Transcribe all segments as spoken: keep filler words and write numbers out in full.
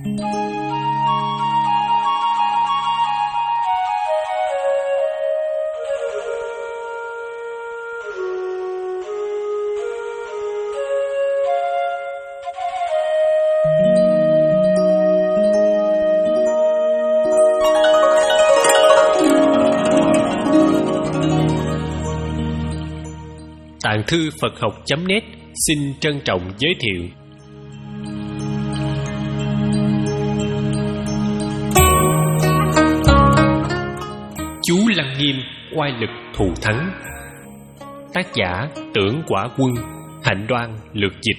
Tạng thư Phật học chấm net xin trân trọng giới thiệu Chú Lăng Nghiêm oai lực thù thắng. Tác giả Tưởng Quả Quân, Hạnh Đoan lược dịch.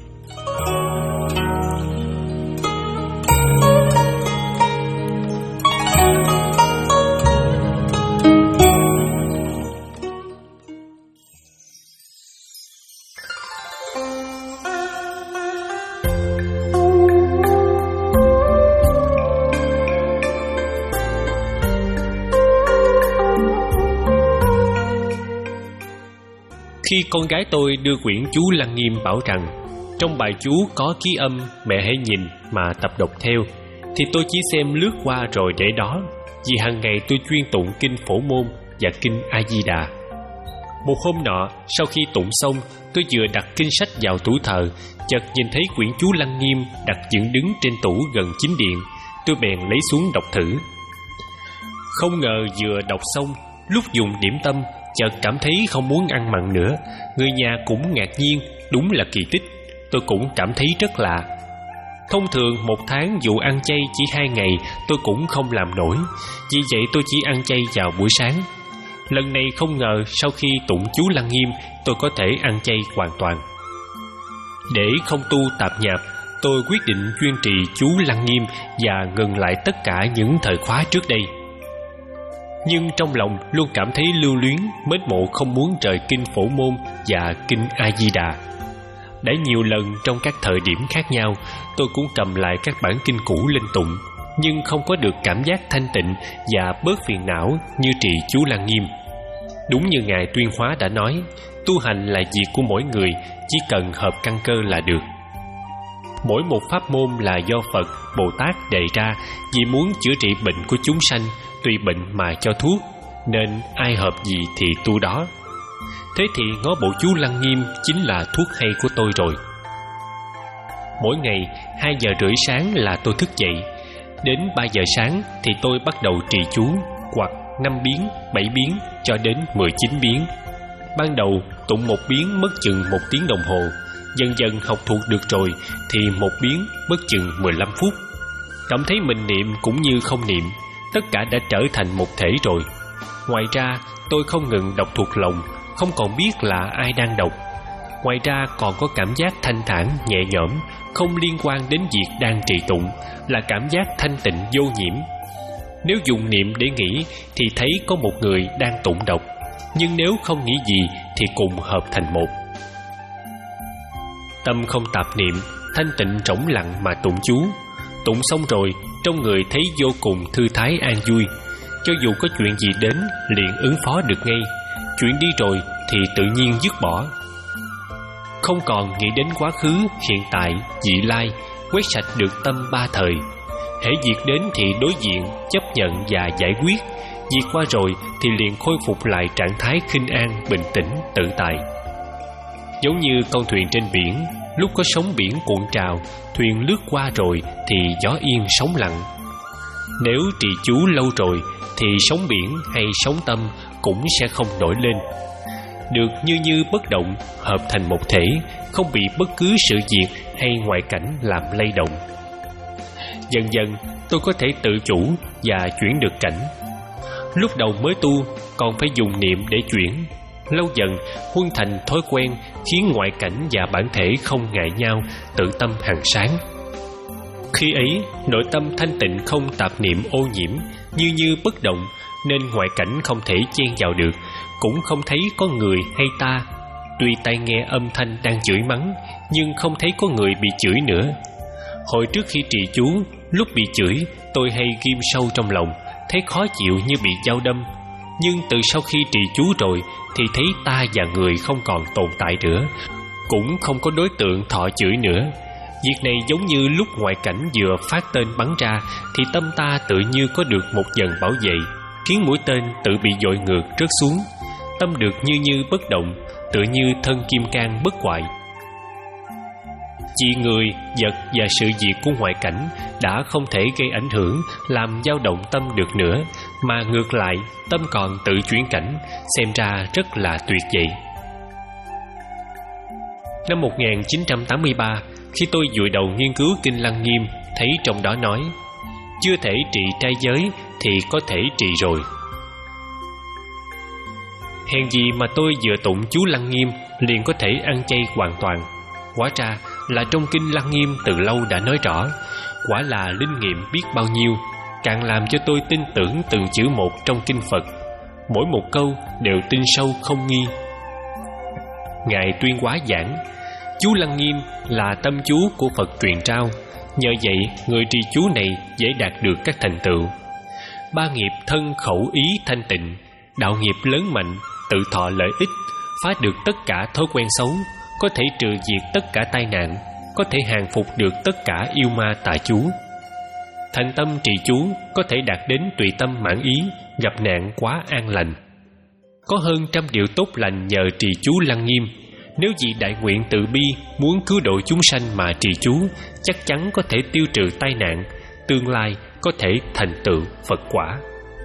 Khi con gái tôi đưa quyển chú Lăng Nghiêm bảo rằng trong bài chú có ký âm mẹ hãy nhìn mà tập đọc theo, thì tôi chỉ xem lướt qua rồi để đó, vì hàng ngày tôi chuyên tụng kinh Phổ Môn và kinh A Di Đà. Một hôm nọ, sau khi tụng xong, tôi vừa đặt kinh sách vào tủ thờ, chợt nhìn thấy quyển chú Lăng Nghiêm đặt dựng đứng trên tủ gần chính điện. Tôi bèn lấy xuống đọc thử. Không ngờ vừa đọc xong, lúc dùng điểm tâm chợt cảm thấy không muốn ăn mặn nữa. Người nhà cũng ngạc nhiên, đúng là kỳ tích. Tôi cũng cảm thấy rất lạ. Thông thường một tháng dù ăn chay chỉ hai ngày tôi cũng không làm nổi, vì vậy tôi chỉ ăn chay vào buổi sáng. Lần này không ngờ sau khi tụng chú Lăng Nghiêm tôi có thể ăn chay hoàn toàn. Để không tu tạp nhạp, tôi quyết định chuyên trì chú Lăng Nghiêm và ngừng lại tất cả những thời khóa trước đây. Nhưng trong lòng luôn cảm thấy lưu luyến, mến mộ không muốn rời kinh Phổ Môn và kinh A Di Đà. Đã nhiều lần trong các thời điểm khác nhau, tôi cũng cầm lại các bản kinh cũ lên tụng, nhưng không có được cảm giác thanh tịnh và bớt phiền não như trì chú Lăng Nghiêm. Đúng như Ngài Tuyên Hóa đã nói, tu hành là việc của mỗi người, chỉ cần hợp căn cơ là được. Mỗi một pháp môn là do Phật, Bồ Tát đề ra vì muốn chữa trị bệnh của chúng sanh, tùy bệnh mà cho thuốc, nên ai hợp gì thì tu đó. Thế thì ngó bộ chú Lăng Nghiêm chính là thuốc hay của tôi rồi. Mỗi ngày hai giờ rưỡi sáng là tôi thức dậy. Đến ba giờ sáng thì tôi bắt đầu trì chú, hoặc năm biến, bảy biến cho đến mười chín biến. Ban đầu tụng một biến mất chừng một tiếng đồng hồ. Dần dần học thuộc được rồi thì một biến mất chừng mười lăm phút. Cảm thấy mình niệm cũng như không niệm, tất cả đã trở thành một thể rồi. Ngoài ra tôi không ngừng đọc thuộc lòng, không còn biết là ai đang đọc. Ngoài ra còn có cảm giác thanh thản, nhẹ nhõm, không liên quan đến việc đang trì tụng, là cảm giác thanh tịnh vô nhiễm. Nếu dùng niệm để nghĩ thì thấy có một người đang tụng đọc, nhưng nếu không nghĩ gì thì cùng hợp thành một. Tâm không tạp niệm, thanh tịnh trống lặng mà tụng chú. Tụng xong rồi, trong người thấy vô cùng thư thái an vui. Cho dù có chuyện gì đến, liền ứng phó được ngay. Chuyện đi rồi thì tự nhiên dứt bỏ. Không còn nghĩ đến quá khứ, hiện tại, vị lai, quét sạch được tâm ba thời. Hễ việc đến thì đối diện, chấp nhận và giải quyết. Việc qua rồi thì liền khôi phục lại trạng thái khinh an, bình tĩnh, tự tại. Giống như con thuyền trên biển, lúc có sóng biển cuộn trào, thuyền lướt qua rồi thì gió yên sóng lặng. Nếu trì chú lâu rồi thì sóng biển hay sóng tâm cũng sẽ không nổi lên. Được như như bất động, hợp thành một thể, không bị bất cứ sự việc hay ngoại cảnh làm lay động. Dần dần tôi có thể tự chủ và chuyển được cảnh. Lúc đầu mới tu còn phải dùng niệm để chuyển. Lâu dần huân thành thói quen, khiến ngoại cảnh và bản thể không ngại nhau, tự tâm hằng sáng. Khi ấy nội tâm thanh tịnh, không tạp niệm ô nhiễm, như như bất động, nên ngoại cảnh không thể chen vào được, cũng không thấy có người hay ta. Tuy tai nghe âm thanh đang chửi mắng, nhưng không thấy có người bị chửi nữa. Hồi trước khi trì chú, lúc bị chửi tôi hay ghim sâu trong lòng, thấy khó chịu như bị dao đâm. Nhưng từ sau khi trì chú rồi thì thấy ta và người không còn tồn tại nữa, cũng không có đối tượng thọ chửi nữa. Việc này giống như lúc ngoại cảnh vừa phát tên bắn ra thì tâm ta tự như có được một dần bảo vệ, khiến mũi tên tự bị dội ngược rớt xuống. Tâm được như như bất động, tự như thân kim cang bất hoại. Chỉ người, vật và sự việc của ngoại cảnh đã không thể gây ảnh hưởng, làm dao động tâm được nữa, mà ngược lại tâm còn tự chuyển cảnh, xem ra rất là tuyệt vậy. Năm một nghìn chín trăm tám mươi ba, khi tôi vùi đầu nghiên cứu Kinh Lăng Nghiêm, thấy trong đó nói chưa thể trị trai giới thì có thể trị rồi. Hèn gì mà tôi vừa tụng chú Lăng Nghiêm liền có thể ăn chay hoàn toàn. Hóa ra là trong Kinh Lăng Nghiêm từ lâu đã nói rõ. Quả là linh nghiệm biết bao nhiêu, càng làm cho tôi tin tưởng từng chữ một trong kinh Phật. Mỗi một câu đều tin sâu không nghi. Ngài Tuyên Hóa giảng, chú Lăng Nghiêm là tâm chú của Phật truyền trao. Nhờ vậy người trì chú này dễ đạt được các thành tựu. Ba nghiệp thân khẩu ý thanh tịnh, đạo nghiệp lớn mạnh, tự thọ lợi ích, phá được tất cả thói quen xấu, có thể trừ diệt tất cả tai nạn, có thể hàng phục được tất cả yêu ma tà chú. Thành tâm trì chú có thể đạt đến tùy tâm mãn ý, gặp nạn quá an lành. Có hơn trăm điều tốt lành nhờ trì chú Lăng Nghiêm. Nếu vị đại nguyện từ bi muốn cứu độ chúng sanh mà trì chú, chắc chắn có thể tiêu trừ tai nạn, tương lai có thể thành tựu Phật quả.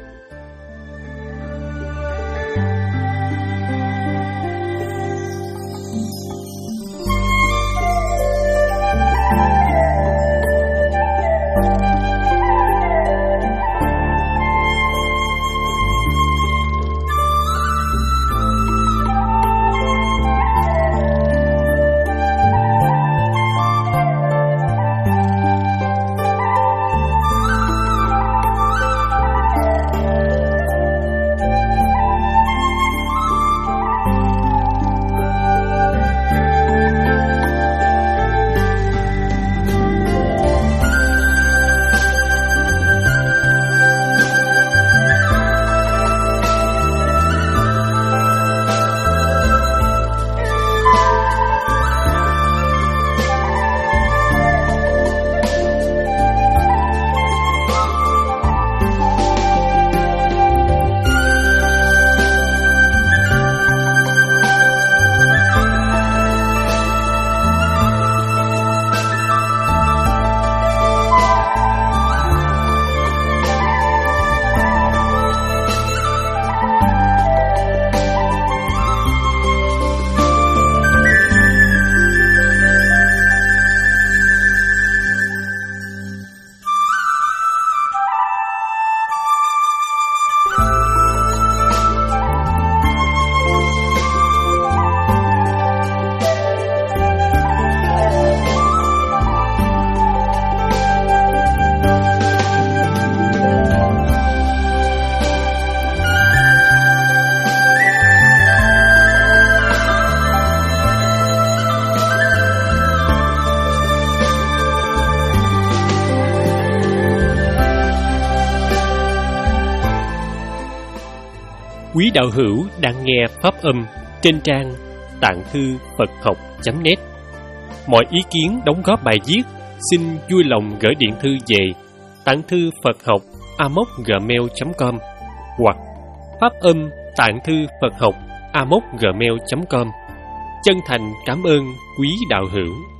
Quý đạo hữu đang nghe pháp âm trên trang tạng thư Phật học chấm net. Mọi ý kiến đóng góp bài viết xin vui lòng gửi điện thư về tạng thư Phật học a mốc gmail chấm com hoặc pháp âm tạng thư Phật học a mốc gmail chấm com. Chân thành cảm ơn quý đạo hữu.